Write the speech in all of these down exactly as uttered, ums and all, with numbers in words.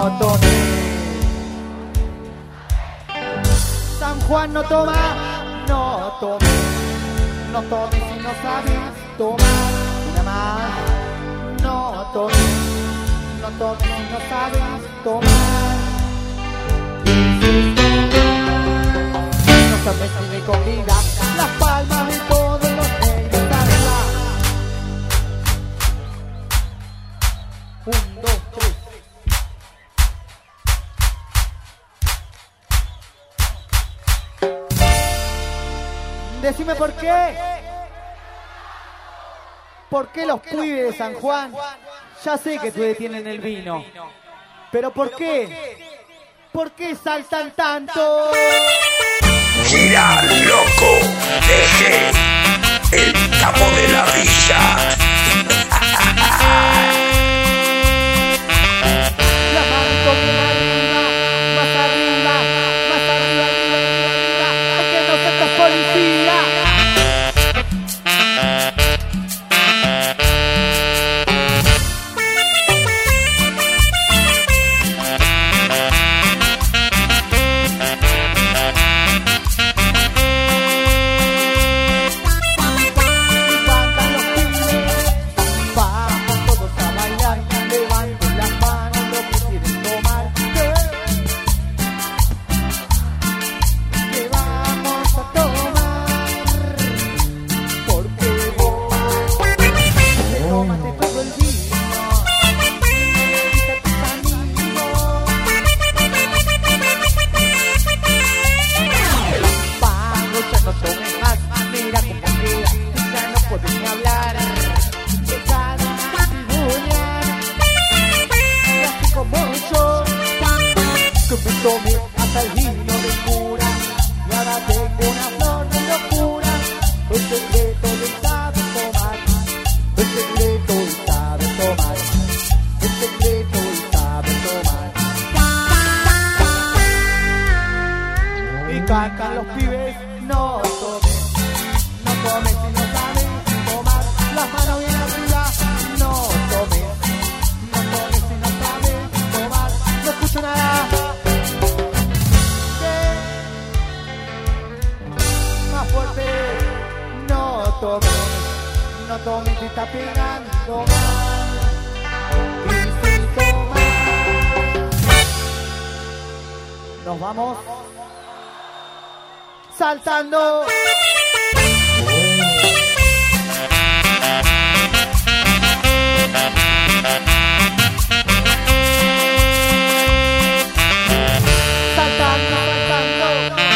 no tomé. San Juan no toma, no tomé. No tomes si no sabes tomar. Una más. No tomes, no tomes si no sabes tomar. No tomes si me comida las palmas de todos los negros arriba. Un, dos, tres. Decime por qué. ¿Por qué los pibes de San Juan? Ya sé que ustedes tienen el vino. Pero ¿por qué? ¿Por qué saltan tanto? Gira loco, deje el capo de la villa. La mano con arriba, más arriba, más arriba, arriba, arriba, arriba. Hay que no seas policía. Cantan los pibes, no tomes, no tomes si no sabes tomar. Las manos bien arriba, no tomes, no tomes si no sabes tomar. No escucho nada. ¿Qué? Más fuerte, no tomes, no tomes si está pegando mal. Y si tomas, nos vamos saltando. Saltando, saltando.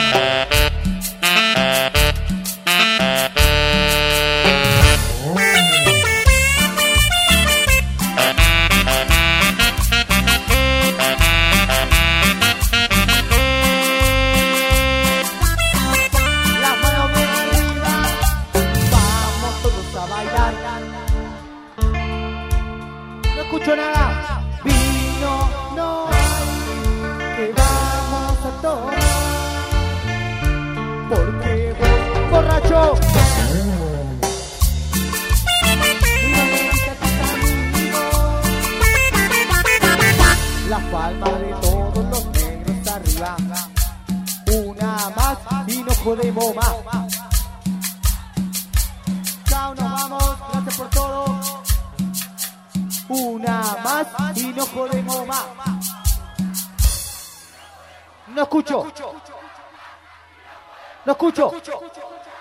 No escucho nada. Vino no hay, que vamos a tomar. Porque vos, borracho, y no me dices tus amigos. Las palmas de todos los negros arriba. Una más y no jodemos más. Chao, nos vamos. Gracias por todo. Una más y no podemos más. No escucho. No escucho.